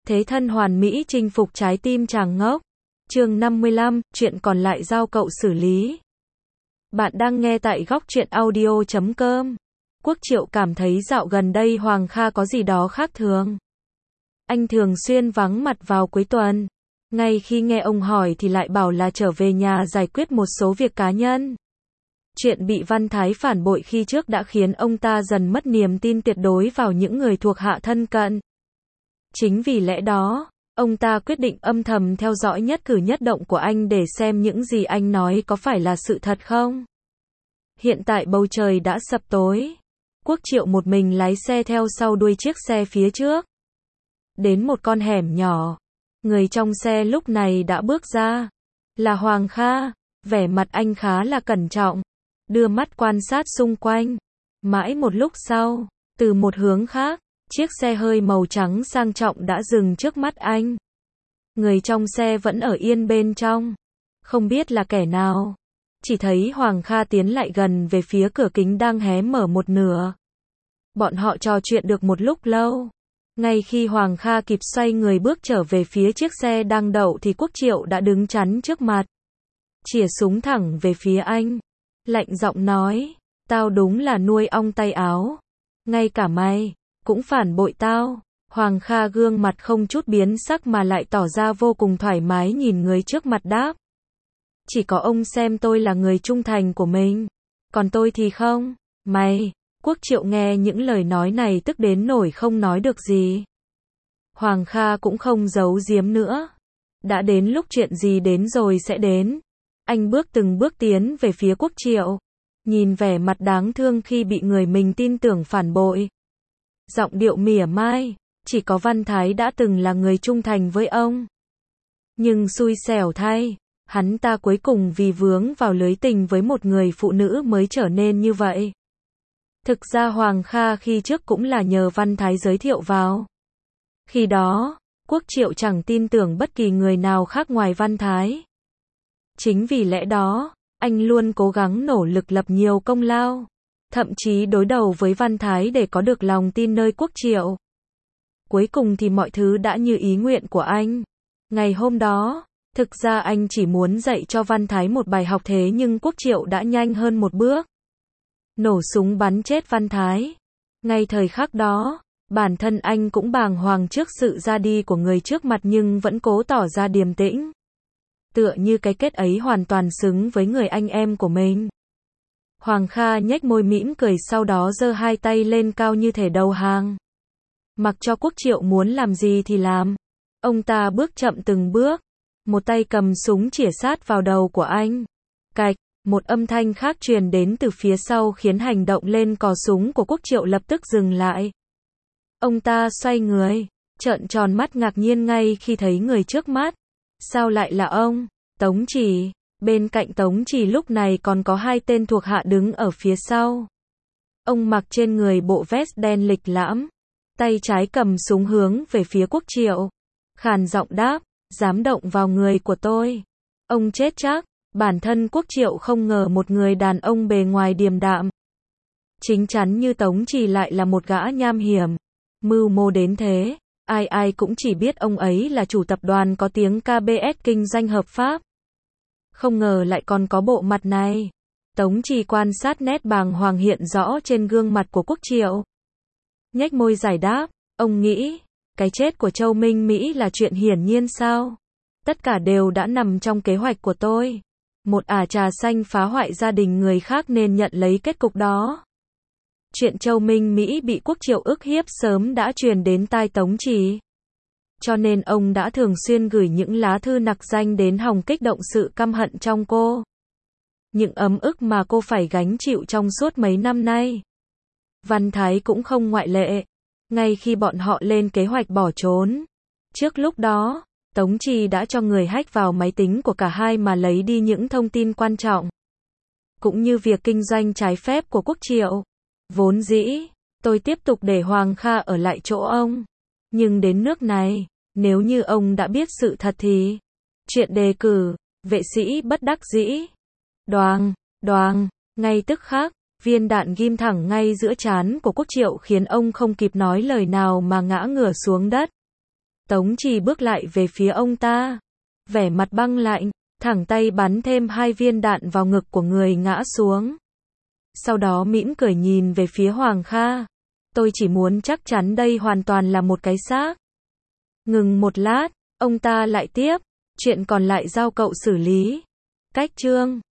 Thế thân hoàn mỹ chinh phục trái tim chàng ngốc. Chương 55, chuyện còn lại giao cậu xử lý. Bạn đang nghe tại góc truyện audio.com. Quốc Triệu cảm thấy dạo gần đây Hoàng Kha có gì đó khác thường. Anh thường xuyên vắng mặt vào cuối tuần. Ngay khi nghe ông hỏi thì lại bảo là trở về nhà giải quyết một số việc cá nhân. Chuyện bị Văn Thái phản bội khi trước đã khiến ông ta dần mất niềm tin tuyệt đối vào những người thuộc hạ thân cận. Chính vì lẽ đó, ông ta quyết định âm thầm theo dõi nhất cử nhất động của anh để xem những gì anh nói có phải là sự thật không. Hiện tại bầu trời đã sập tối. Quốc Triệu một mình lái xe theo sau đuôi chiếc xe phía trước. Đến một con hẻm nhỏ. Người trong xe lúc này đã bước ra. Là Hoàng Kha. Vẻ mặt anh khá là cẩn trọng. Đưa mắt quan sát xung quanh. Mãi một lúc sau, từ một hướng khác, chiếc xe hơi màu trắng sang trọng đã dừng trước mắt anh. Người trong xe vẫn ở yên bên trong. Không biết là kẻ nào. Chỉ thấy Hoàng Kha tiến lại gần về phía cửa kính đang hé mở một nửa. Bọn họ trò chuyện được một lúc lâu. Ngay khi Hoàng Kha kịp xoay người bước trở về phía chiếc xe đang đậu thì Quốc Triệu đã đứng chắn trước mặt. Chỉa súng thẳng về phía anh. Lạnh giọng nói, tao đúng là nuôi ong tay áo. Ngay cả mày cũng phản bội tao. Hoàng Kha gương mặt không chút biến sắc mà lại tỏ ra vô cùng thoải mái nhìn người trước mặt đáp. Chỉ có ông xem tôi là người trung thành của mình. Còn tôi thì không. Mày. Quốc Triệu nghe những lời nói này tức đến nổi không nói được gì. Hoàng Kha cũng không giấu giếm nữa. Đã đến lúc chuyện gì đến rồi sẽ đến. Anh từng bước tiến về phía Quốc Triệu. Nhìn vẻ mặt đáng thương khi bị người mình tin tưởng phản bội. Giọng điệu mỉa mai, chỉ có Văn Thái đã từng là người trung thành với ông. Nhưng xui xẻo thay, hắn ta cuối cùng vì vướng vào lưới tình với một người phụ nữ mới trở nên như vậy. Thực ra Hoàng Kha khi trước cũng là nhờ Văn Thái giới thiệu vào. Khi đó, Quốc Triệu chẳng tin tưởng bất kỳ người nào khác ngoài Văn Thái. Chính vì lẽ đó, anh luôn cố gắng nỗ lực lập nhiều công lao. Thậm chí đối đầu với Văn Thái để có được lòng tin nơi Quốc Triệu. Cuối cùng thì mọi thứ đã như ý nguyện của anh. Ngày hôm đó, thực ra anh chỉ muốn dạy cho Văn Thái một bài học thế nhưng Quốc Triệu đã nhanh hơn một bước. Nổ súng bắn chết Văn Thái. Ngay thời khắc đó, bản thân anh cũng bàng hoàng trước sự ra đi của người trước mặt nhưng vẫn cố tỏ ra điềm tĩnh. Tựa như cái kết ấy hoàn toàn xứng với người anh em của mình. Hoàng Kha nhếch môi mỉm cười sau đó giơ hai tay lên cao như thể đầu hàng. Mặc cho Quốc Triệu muốn làm gì thì làm. Ông ta bước chậm từng bước. Một tay cầm súng chĩa sát vào đầu của anh. Cạch, một âm thanh khác truyền đến từ phía sau khiến hành động lên cò súng của Quốc Triệu lập tức dừng lại. Ông ta xoay người, trợn tròn mắt ngạc nhiên ngay khi thấy người trước mắt. Sao lại là ông? Tống Chỉ. Bên cạnh Tống Chỉ lúc này còn có hai tên thuộc hạ đứng ở phía sau. Ông mặc trên người bộ vest đen lịch lãm. Tay trái cầm súng hướng về phía Quốc Triệu. Khàn giọng đáp, dám động vào người của tôi. Ông chết chắc. Bản thân Quốc Triệu không ngờ một người đàn ông bề ngoài điềm đạm, chính chắn như Tống Chỉ lại là một gã nham hiểm, mưu mô đến thế. Ai ai cũng chỉ biết ông ấy là chủ tập đoàn có tiếng KBS kinh doanh hợp pháp. Không ngờ lại còn có bộ mặt này. Tống Chỉ quan sát nét bàng hoàng hiện rõ trên gương mặt của Quốc Triệu. Nhếch môi giải đáp, ông nghĩ, cái chết của Châu Minh Mỹ là chuyện hiển nhiên sao? Tất cả đều đã nằm trong kế hoạch của tôi. Một ả trà xanh phá hoại gia đình người khác nên nhận lấy kết cục đó. Chuyện Châu Minh Mỹ bị Quốc Triệu ức hiếp sớm đã truyền đến tai Tống Chỉ. Cho nên ông đã thường xuyên gửi những lá thư nặc danh đến hòng kích động sự căm hận trong cô. Những ấm ức mà cô phải gánh chịu trong suốt mấy năm nay. Văn Thái cũng không ngoại lệ. Ngay khi bọn họ lên kế hoạch bỏ trốn. Trước lúc đó, Tống Chỉ đã cho người hack vào máy tính của cả hai mà lấy đi những thông tin quan trọng. Cũng như việc kinh doanh trái phép của Quốc Triệu. Vốn dĩ, tôi tiếp tục để Hoàng Kha ở lại chỗ ông. Nhưng đến nước này, nếu như ông đã biết sự thật thì... Chuyện đề cử, vệ sĩ bất đắc dĩ. Đoàng, đoàng, ngay tức khắc, viên đạn ghim thẳng ngay giữa trán của Quốc Triệu khiến ông không kịp nói lời nào mà ngã ngửa xuống đất. Tống Trì bước lại về phía ông ta, vẻ mặt băng lạnh, thẳng tay bắn thêm 2 viên đạn vào ngực của người ngã xuống. Sau đó mỉm cười nhìn về phía Hoàng Kha. Tôi chỉ muốn chắc chắn đây hoàn toàn là một cái xác. Ngừng một lát, ông ta lại tiếp, chuyện còn lại giao cậu xử lý. Cách chương